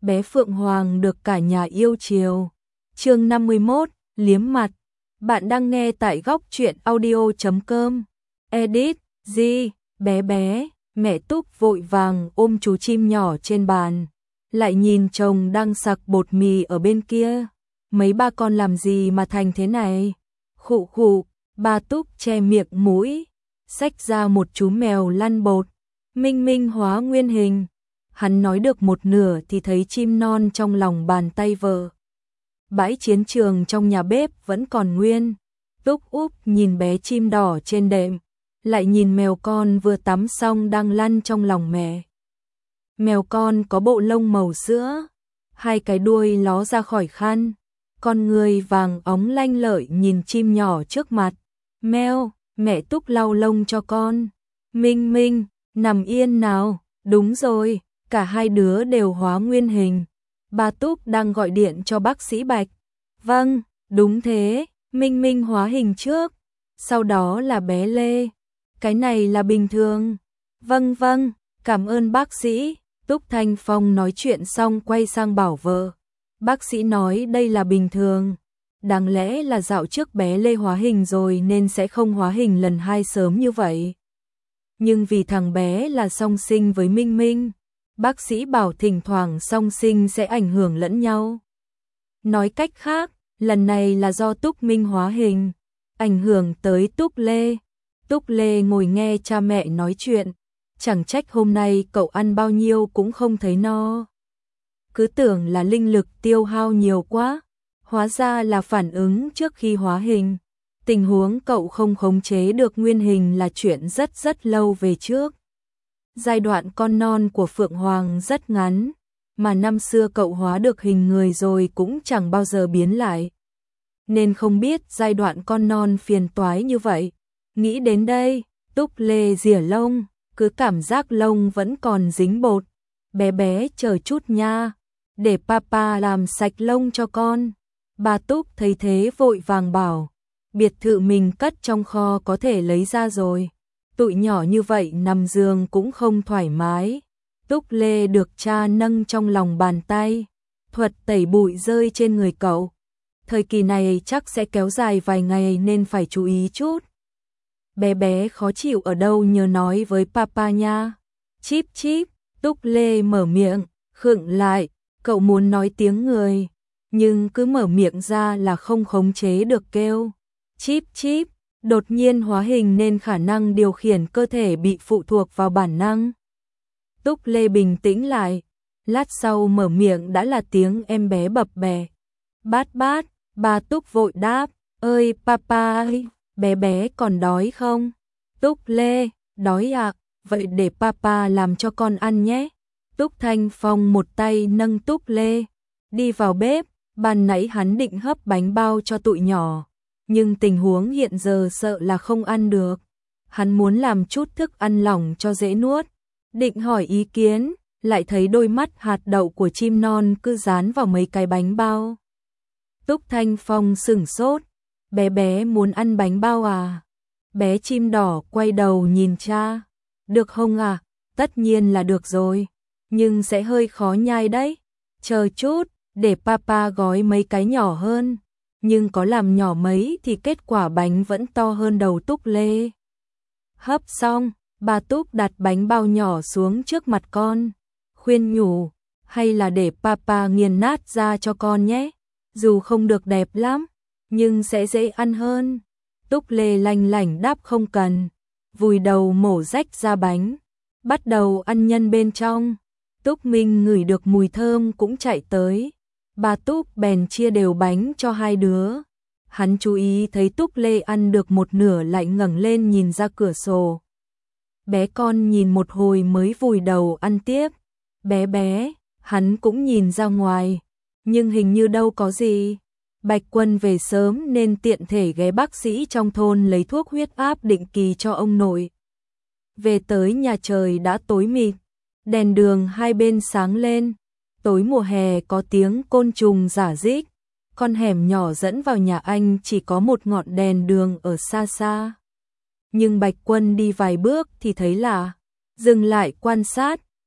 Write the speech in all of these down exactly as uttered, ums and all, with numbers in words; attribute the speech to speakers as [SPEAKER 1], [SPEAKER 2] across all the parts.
[SPEAKER 1] bé Phượng Hoàng được cả nhà yêu chiều. Chương năm mươi mốt, liếm mặt. Bạn đang nghe tại góc truyện audio chấm com. Edit, G, bé bé, mẹ Túc vội vàng ôm chú chim nhỏ trên bàn, lại nhìn chồng đang sặc bột mì ở bên kia. Mấy ba con làm gì mà thành thế này? Khụ khụ, ba Túc che miệng mũi, xách ra một chú mèo lăn bột. Minh Minh hóa nguyên hình. Hắn nói được một nửa thì thấy chim non trong lòng bàn tay vợ. Bãi chiến trường trong nhà bếp vẫn còn nguyên. Túc úp nhìn bé chim đỏ trên đệm, lại nhìn mèo con vừa tắm xong đang lăn trong lòng mẹ. Mèo con có bộ lông màu sữa, hai cái đuôi ló ra khỏi khăn, con người vàng óng lanh lợi nhìn chim nhỏ trước mặt. Meo, mẹ Túc lau lông cho con. Minh Minh, nằm yên nào. Đúng rồi, cả hai đứa đều hóa nguyên hình. Bà Túc đang gọi điện cho bác sĩ Bạch. Vâng, đúng thế, Minh Minh hóa hình trước, sau đó là bé Lê. Cái này là bình thường. Vâng vâng, cảm ơn bác sĩ. Túc Thanh Phong nói chuyện xong quay sang bảo vợ. Bác sĩ nói đây là bình thường. Đáng lẽ là dạo trước bé Lê hóa hình rồi nên sẽ không hóa hình lần hai sớm như vậy. Nhưng vì thằng bé là song sinh với Minh Minh, bác sĩ bảo thỉnh thoảng song sinh sẽ ảnh hưởng lẫn nhau. Nói cách khác, lần này là do Túc Minh hóa hình, ảnh hưởng tới Túc Lê. Túc Lê ngồi nghe cha mẹ nói chuyện, chẳng trách hôm nay cậu ăn bao nhiêu cũng không thấy no. Cứ tưởng là linh lực tiêu hao nhiều quá, hóa ra là phản ứng trước khi hóa hình. Tình huống cậu không khống chế được nguyên hình là chuyện rất rất lâu về trước. Giai đoạn con non của Phượng Hoàng rất ngắn, mà năm xưa cậu hóa được hình người rồi cũng chẳng bao giờ biến lại. Nên không biết giai đoạn con non phiền toái như vậy. Nghĩ đến đây, Túc Lê rỉa lông, cứ cảm giác lông vẫn còn dính bột. Bé bé chờ chút nha, để papa làm sạch lông cho con. Bà Túc thấy thế vội vàng bảo. Biệt thự mình cất trong kho có thể lấy ra rồi. Tụi nhỏ như vậy nằm giường cũng không thoải mái. Túc Lê được cha nâng trong lòng bàn tay, thuật tẩy bụi rơi trên người cậu. Thời kỳ này chắc sẽ kéo dài vài ngày nên phải chú ý chút. Bé bé khó chịu ở đâu nhớ nói với papa nha. Chíp chíp, Túc Lê mở miệng, khựng lại, cậu muốn nói tiếng người, nhưng cứ mở miệng ra là không khống chế được kêu. Chíp chíp, đột nhiên hóa hình nên khả năng điều khiển cơ thể bị phụ thuộc vào bản năng. Túc Lê bình tĩnh lại, lát sau mở miệng đã là tiếng em bé bập bẹ. Bát bát, bà Túc vội đáp, ơi papa ơi, bé bé còn đói không? Túc Lê, đói ạ, à? Vậy để papa làm cho con ăn nhé. Túc Thanh Phong một tay nâng Túc Lê, đi vào bếp, ban nãy hắn định hấp bánh bao cho tụi nhỏ. Nhưng tình huống hiện giờ sợ là không ăn được. Hắn muốn làm chút thức ăn lỏng cho dễ nuốt. Định hỏi ý kiến, lại thấy đôi mắt hạt đậu của chim non cứ dán vào mấy cái bánh bao. Túc Thanh Phong sửng sốt. Bé bé muốn ăn bánh bao à? Bé chim đỏ quay đầu nhìn cha. Được không à? Tất nhiên là được rồi. Nhưng sẽ hơi khó nhai đấy. Chờ chút, để papa gói mấy cái nhỏ hơn. Nhưng có làm nhỏ mấy thì kết quả bánh vẫn to hơn đầu Túc Lê. Hấp xong, bà Túc đặt bánh bao nhỏ xuống trước mặt con, khuyên nhủ, hay là để papa nghiền nát ra cho con nhé, dù không được đẹp lắm, nhưng sẽ dễ ăn hơn. Túc Lê lanh lảnh đáp không cần, vùi đầu mổ rách ra bánh, bắt đầu ăn nhân bên trong. Túc Minh ngửi được mùi thơm cũng chạy tới. Bà Túc bèn chia đều bánh cho hai đứa. Hắn chú ý thấy Túc Lê ăn được một nửa lại ngẩng lên nhìn ra cửa sổ. Bé con nhìn một hồi mới vùi đầu ăn tiếp. Bé bé, hắn cũng nhìn ra ngoài, nhưng hình như đâu có gì. Bạch Quân về sớm nên tiện thể ghé bác sĩ trong thôn lấy thuốc huyết áp định kỳ cho ông nội. Về tới nhà trời đã tối mịt, đèn đường hai bên sáng lên. Tối mùa hè có tiếng côn trùng rả rích, con hẻm nhỏ dẫn vào nhà anh chỉ có một ngọn đèn đường ở xa xa. Nhưng Bạch Quân đi vài bước thì thấy lạ, dừng lại quan sát,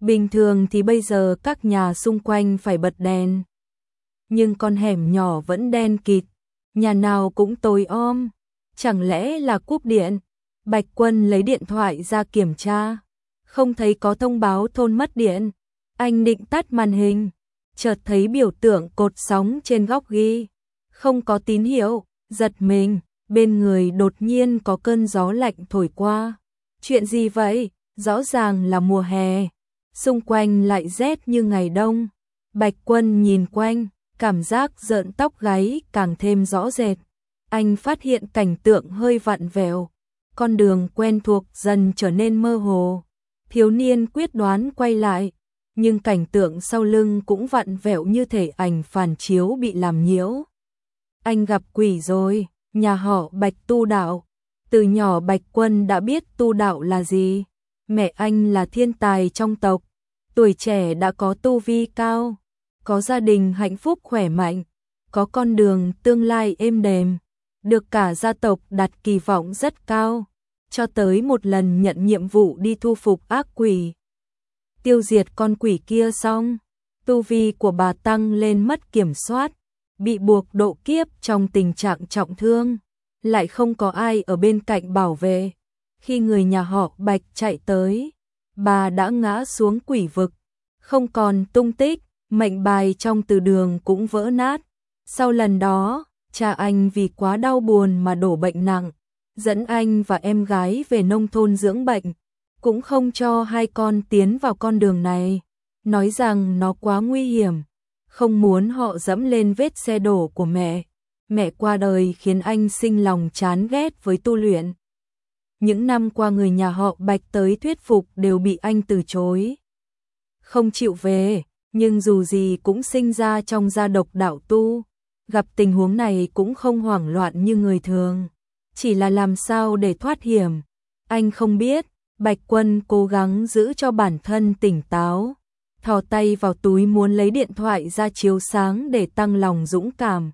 [SPEAKER 1] Bình thường thì bây giờ các nhà xung quanh phải bật đèn. Nhưng con hẻm nhỏ vẫn đen kịt, nhà nào cũng tối om. Chẳng lẽ là cúp điện? Bạch Quân lấy điện thoại ra kiểm tra. Không thấy có thông báo thôn mất điện. Anh định tắt màn hình. Chợt thấy biểu tượng cột sóng trên góc ghi. Không có tín hiệu, giật mình. Bên người đột nhiên có cơn gió lạnh thổi qua. Chuyện gì vậy? Rõ ràng là mùa hè. Xung quanh lại rét như ngày đông. Bạch Quân nhìn quanh, cảm giác rợn tóc gáy càng thêm rõ rệt. Anh phát hiện cảnh tượng hơi vặn vẹo. Con đường quen thuộc dần trở nên mơ hồ. Thiếu niên quyết đoán quay lại, nhưng cảnh tượng sau lưng cũng vặn vẹo như thể ảnh phản chiếu bị làm nhiễu. Anh gặp quỷ rồi, nhà họ Bạch tu đạo. Từ nhỏ Bạch Quân đã biết tu đạo là gì. Mẹ anh là thiên tài trong tộc, tuổi trẻ đã có tu vi cao, có gia đình hạnh phúc khỏe mạnh, có con đường tương lai êm đềm, được cả gia tộc đặt kỳ vọng rất cao, cho tới một lần nhận nhiệm vụ đi thu phục ác quỷ. Tiêu diệt con quỷ kia xong, tu vi của bà tăng lên mất kiểm soát, bị buộc độ kiếp trong tình trạng trọng thương, lại không có ai ở bên cạnh bảo vệ. Khi người nhà họ Bạch chạy tới, bà đã ngã xuống quỷ vực, không còn tung tích, mệnh bài trong từ đường cũng vỡ nát. Sau lần đó, cha anh vì quá đau buồn mà đổ bệnh nặng, dẫn anh và em gái về nông thôn dưỡng bệnh, cũng không cho hai con tiến vào con đường này, nói rằng nó quá nguy hiểm, không muốn họ dẫm lên vết xe đổ của mẹ. Mẹ qua đời khiến anh sinh lòng chán ghét với tu luyện. Những năm qua người nhà họ Bạch tới thuyết phục đều bị anh từ chối. Không chịu về, nhưng dù gì cũng sinh ra trong gia độc đạo tu. Gặp tình huống này cũng không hoảng loạn như người thường. Chỉ là làm sao để thoát hiểm. Anh không biết, Bạch Quân cố gắng giữ cho bản thân tỉnh táo. Thò tay vào túi muốn lấy điện thoại ra chiếu sáng để tăng lòng dũng cảm.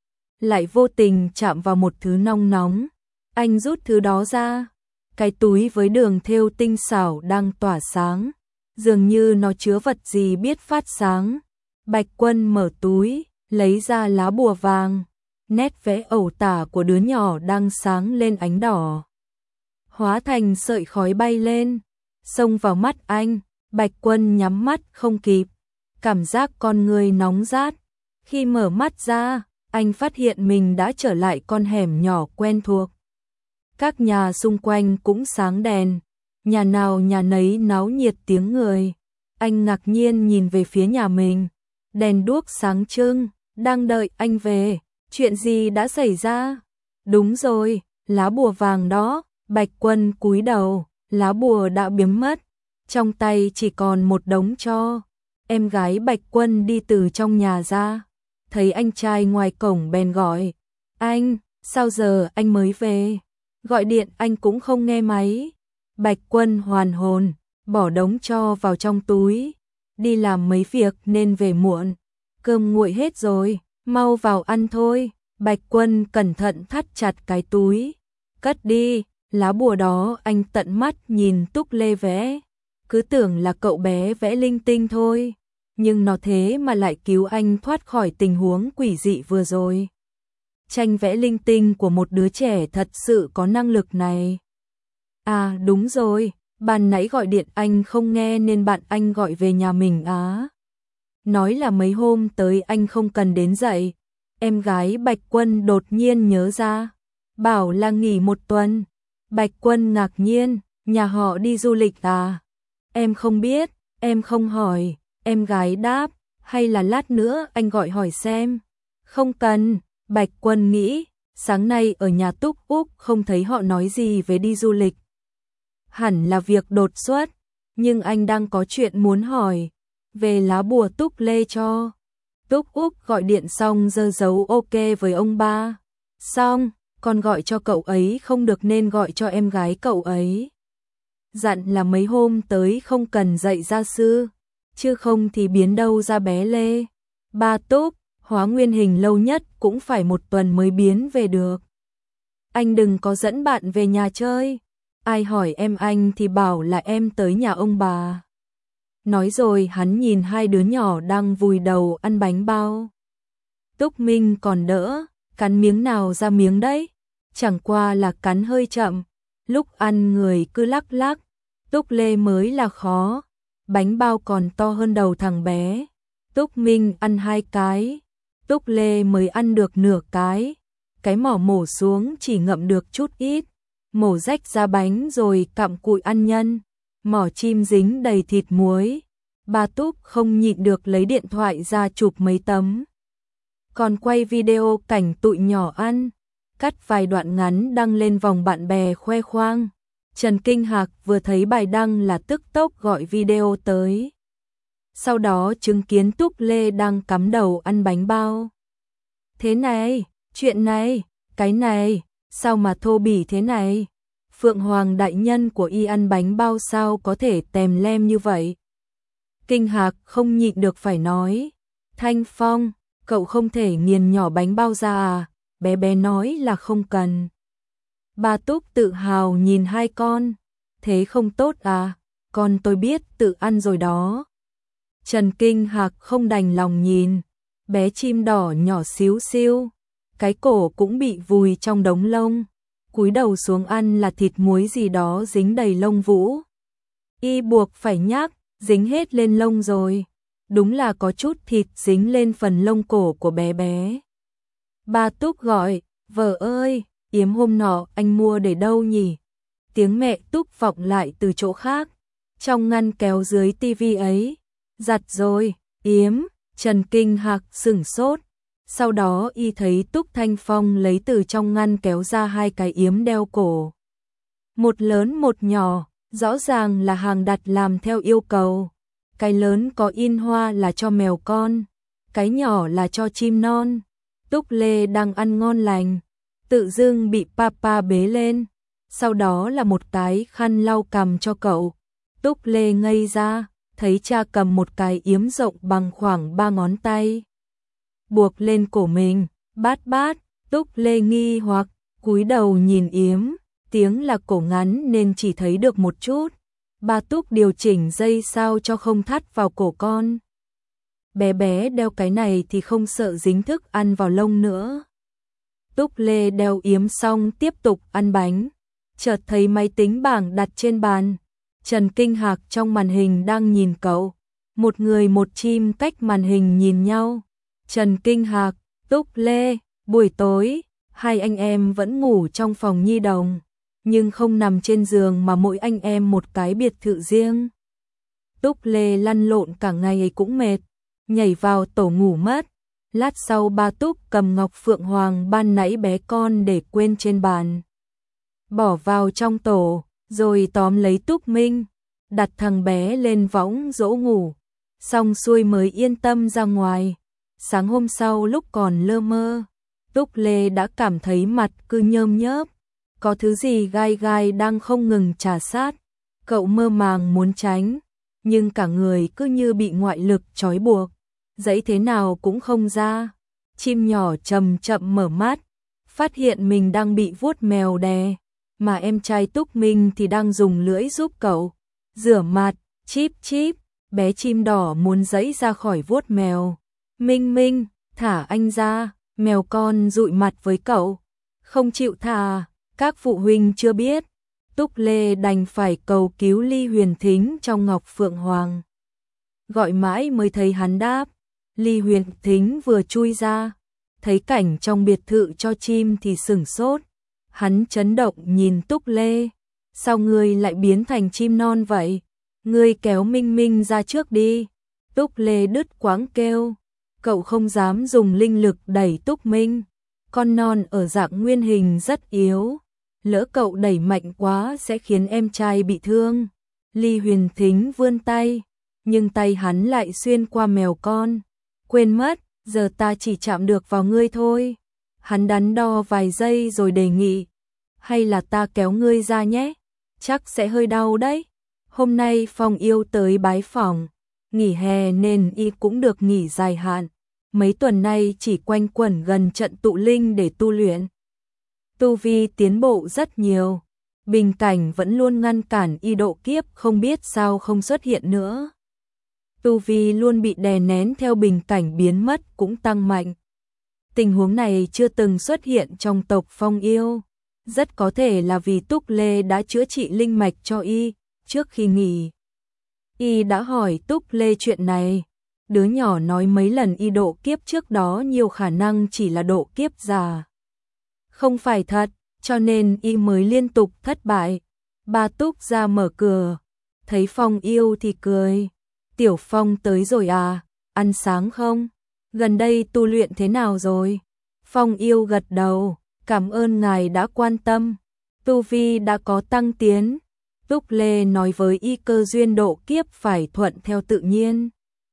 [SPEAKER 1] Lại vô tình chạm vào một thứ nong nóng. Anh rút thứ đó ra. Cái túi với đường thêu tinh xảo đang tỏa sáng, dường như nó chứa vật gì biết phát sáng. Bạch Quân mở túi, lấy ra lá bùa vàng, nét vẽ ẩu tả của đứa nhỏ đang sáng lên ánh đỏ. Hóa thành sợi khói bay lên, xông vào mắt anh. Bạch Quân nhắm mắt không kịp, cảm giác con người nóng rát. Khi mở mắt ra, anh phát hiện mình đã trở lại con hẻm nhỏ quen thuộc. Các nhà xung quanh cũng sáng đèn, nhà nào nhà nấy náo nhiệt tiếng người. Anh ngạc nhiên nhìn về phía nhà mình, đèn đuốc sáng trưng, đang đợi anh về. Chuyện gì đã xảy ra? Đúng rồi, lá bùa vàng đó. Bạch Quân cúi đầu, lá bùa đã biến mất, trong tay chỉ còn một đống tro. Em gái Bạch Quân đi từ trong nhà ra, thấy anh trai ngoài cổng bèn gọi. Anh, sao giờ anh mới về? Gọi điện anh cũng không nghe máy. Bạch Quân hoàn hồn, bỏ đống tro vào trong túi. Đi làm mấy việc nên về muộn. Cơm nguội hết rồi, mau vào ăn thôi. Bạch Quân cẩn thận thắt chặt cái túi. Cất đi, lá bùa đó anh tận mắt nhìn Túc Lê vẽ. Cứ tưởng là cậu bé vẽ linh tinh thôi. Nhưng nó thế mà lại cứu anh thoát khỏi tình huống quỷ dị vừa rồi. Tranh vẽ linh tinh của một đứa trẻ thật sự có năng lực này. À đúng rồi, ban nãy gọi điện anh không nghe nên bạn anh gọi về nhà mình á. Nói là mấy hôm tới anh không cần đến dậy. Em gái Bạch Quân đột nhiên nhớ ra, bảo là nghỉ một tuần. Bạch Quân ngạc nhiên, nhà họ đi du lịch à? Em không biết, em không hỏi. Em gái đáp, hay là lát nữa anh gọi hỏi xem. Không cần. Bạch Quân nghĩ, sáng nay ở nhà Túc Úc không thấy họ nói gì về đi du lịch. Hẳn là việc đột xuất, nhưng anh đang có chuyện muốn hỏi về lá bùa Túc Lê cho. Túc Úc gọi điện xong giơ dấu ok với ông ba. Xong, con gọi cho cậu ấy không được nên gọi cho em gái cậu ấy. Dặn là mấy hôm tới không cần dạy gia sư, chứ không thì biến đâu ra bé Lê. Ba Túc, hóa nguyên hình lâu nhất cũng phải một tuần mới biến về được. Anh đừng có dẫn bạn về nhà chơi. Ai hỏi em anh thì bảo là em tới nhà ông bà. Nói rồi hắn nhìn hai đứa nhỏ đang vùi đầu ăn bánh bao. Túc Minh còn đỡ, cắn miếng nào ra miếng đấy, chẳng qua là cắn hơi chậm, lúc ăn người cứ lắc lắc. Túc Lê mới là khó, bánh bao còn to hơn đầu thằng bé. Túc Minh ăn hai cái, Túc Lê mới ăn được nửa cái, cái mỏ mổ xuống chỉ ngậm được chút ít, mổ rách ra bánh rồi cặm cụi ăn nhân, mỏ chim dính đầy thịt muối. Bà Túc không nhịn được lấy điện thoại ra chụp mấy tấm. Còn quay video cảnh tụi nhỏ ăn, cắt vài đoạn ngắn đăng lên vòng bạn bè khoe khoang. Trần Kinh Hạc vừa thấy bài đăng là tức tốc gọi video tới. Sau đó chứng kiến Túc Lê đang cắm đầu ăn bánh bao. Thế này, chuyện này, cái này, sao mà thô bỉ thế này? Phượng Hoàng đại nhân của y ăn bánh bao sao có thể tèm lem như vậy? Kinh Hạc không nhịn được phải nói. Thanh Phong, cậu không thể nghiền nhỏ bánh bao ra à? Bé bé nói là không cần. Bà Túc tự hào nhìn hai con. Thế không tốt à? Con tôi biết tự ăn rồi đó. Trần Kinh Hạc không đành lòng nhìn. Bé chim đỏ nhỏ xíu xiu, cái cổ cũng bị vùi trong đống lông, cúi đầu xuống ăn là thịt muối gì đó dính đầy lông vũ. Y buộc phải nhắc, dính hết lên lông rồi. Đúng là có chút thịt dính lên phần lông cổ của bé bé. Bà Túc gọi, vợ ơi, yếm hôm nọ anh mua để đâu nhỉ? Tiếng mẹ Túc vọng lại từ chỗ khác. Trong ngăn kéo dưới tivi ấy. Giặt rồi, yếm. Trần Kinh Hạc sửng sốt. Sau đó y thấy Túc Thanh Phong lấy từ trong ngăn kéo ra hai cái yếm đeo cổ. Một lớn một nhỏ, rõ ràng là hàng đặt làm theo yêu cầu. Cái lớn có in hoa là cho mèo con, cái nhỏ là cho chim non. Túc Lê đang ăn ngon lành, tự dưng bị papa bế lên. Sau đó là một cái khăn lau cằm cho cậu. Túc Lê ngây ra, thấy cha cầm một cái yếm rộng bằng khoảng ba ngón tay. Buộc lên cổ mình, bát bát, Túc Lê nghi hoặc, cúi đầu nhìn yếm, tiếng là cổ ngắn nên chỉ thấy được một chút. Bà Túc điều chỉnh dây sao cho không thắt vào cổ con. Bé bé đeo cái này thì không sợ dính thức ăn vào lông nữa. Túc Lê đeo yếm xong tiếp tục ăn bánh. Chợt thấy máy tính bảng đặt trên bàn. Trần Kinh Hạc trong màn hình đang nhìn cậu. Một người một chim cách màn hình nhìn nhau. Trần Kinh Hạc, Túc Lê, buổi tối, hai anh em vẫn ngủ trong phòng nhi đồng, nhưng không nằm trên giường mà mỗi anh em một cái biệt thự riêng. Túc Lê lăn lộn cả ngày ấy cũng mệt, nhảy vào tổ ngủ mất. Lát sau ba Túc cầm ngọc phượng hoàng ban nãy bé con để quên trên bàn. Bỏ vào trong tổ, rồi tóm lấy Túc Minh, đặt thằng bé lên võng dỗ ngủ. Xong xuôi mới yên tâm ra ngoài. Sáng hôm sau lúc còn lơ mơ, Túc Lê đã cảm thấy mặt cứ nhơm nhớp. Có thứ gì gai gai đang không ngừng trà sát. Cậu mơ màng muốn tránh, nhưng cả người cứ như bị ngoại lực trói buộc. Dãy thế nào cũng không ra. Chim nhỏ chậm chậm mở mắt, phát hiện mình đang bị vuốt mèo đè, mà em trai Túc Minh thì đang dùng lưỡi giúp cậu rửa mặt. Chíp chíp, bé chim đỏ muốn giãy ra khỏi vuốt mèo. Minh Minh, thả anh ra. Mèo con dụi mặt với cậu, không chịu thả. Các phụ huynh chưa biết, Túc Lê đành phải cầu cứu Ly Huyền Thính trong Ngọc Phượng Hoàng. Gọi mãi mới thấy hắn đáp. Ly Huyền Thính vừa chui ra, thấy cảnh trong biệt thự cho chim thì sửng sốt. Hắn chấn động nhìn Túc Lê. Sao ngươi lại biến thành chim non vậy? Ngươi kéo Minh Minh ra trước đi. Túc Lê đứt quãng kêu. Cậu không dám dùng linh lực đẩy Túc Minh. Con non ở dạng nguyên hình rất yếu. Lỡ cậu đẩy mạnh quá sẽ khiến em trai bị thương. Ly Huyền Thính vươn tay, nhưng tay hắn lại xuyên qua mèo con. Quên mất, giờ ta chỉ chạm được vào ngươi thôi. Hắn đắn đo vài giây rồi đề nghị. Hay là ta kéo ngươi ra nhé? Chắc sẽ hơi đau đấy. Hôm nay Phong Yêu tới bái phỏng. Nghỉ hè nên y cũng được nghỉ dài hạn. Mấy tuần nay chỉ quanh quẩn gần trận tụ linh để tu luyện. Tu vi tiến bộ rất nhiều. Bình cảnh vẫn luôn ngăn cản y độ kiếp không biết sao không xuất hiện nữa. tu vi luôn bị đè nén theo bình cảnh biến mất cũng tăng mạnh. Tình huống này chưa từng xuất hiện trong tộc Phong yêu, rất có thể là vì Túc Lê đã chữa trị linh mạch cho y, trước khi nghỉ. Y đã hỏi Túc Lê chuyện này, đứa nhỏ nói mấy lần y độ kiếp trước đó nhiều khả năng chỉ là độ kiếp giả. Không phải thật, cho nên y mới liên tục thất bại. Ba Túc ra mở cửa, thấy Phong yêu thì cười. Tiểu Phong tới rồi à, ăn sáng không? Gần đây tu luyện thế nào rồi? Phong yêu gật đầu, cảm ơn ngài đã quan tâm. Tu vi đã có tăng tiến. Túc Lê nói với y cơ duyên độ kiếp phải thuận theo tự nhiên.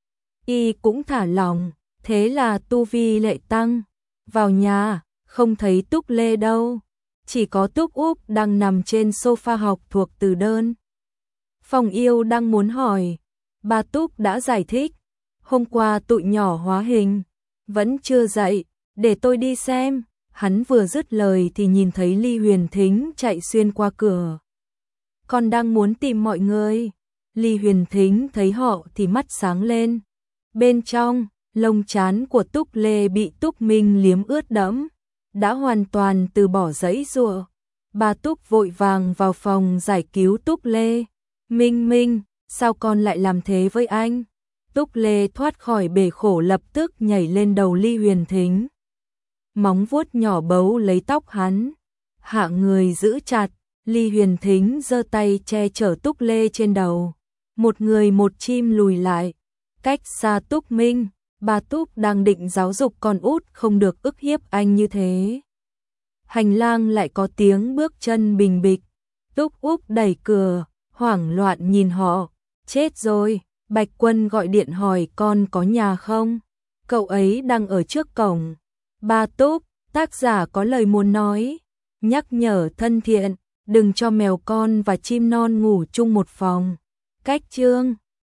[SPEAKER 1] Y cũng thả lòng, thế là tu vi lại tăng. Vào nhà, không thấy Túc Lê đâu. Chỉ có Túc Úc đang nằm trên sofa học thuộc từ đơn. Phong yêu đang muốn hỏi. Ba Túc đã giải thích. Hôm qua tụi nhỏ hóa hình. Vẫn chưa dậy, để tôi đi xem. Hắn vừa dứt lời thì nhìn thấy Ly Huyền Thính chạy xuyên qua cửa. Con đang muốn tìm mọi người. Ly Huyền Thính thấy họ thì mắt sáng lên. Bên trong, lông trán của Túc Lê bị Túc Minh liếm ướt đẫm, đã hoàn toàn từ bỏ giãy giụa. Bà Túc vội vàng vào phòng giải cứu Túc Lê. Minh Minh, sao con lại làm thế với anh? Túc Lê thoát khỏi bể khổ lập tức nhảy lên đầu Ly Huyền Thính. Móng vuốt nhỏ bấu lấy tóc hắn. Hạ người giữ chặt, Ly Huyền Thính giơ tay che chở Túc Lê trên đầu. Một người một chim lùi lại. Cách xa Túc Minh, bà Túc đang định giáo dục con út không được ức hiếp anh như thế. Hành lang lại có tiếng bước chân bình bịch. Túc Úc đẩy cửa, hoảng loạn nhìn họ. Chết rồi, Bạch Quân gọi điện hỏi con có nhà không? Cậu ấy đang ở trước cổng. Ba Túc, tác giả có lời muốn nói. Nhắc nhở thân thiện, đừng cho mèo con và chim non ngủ chung một phòng. Cách chương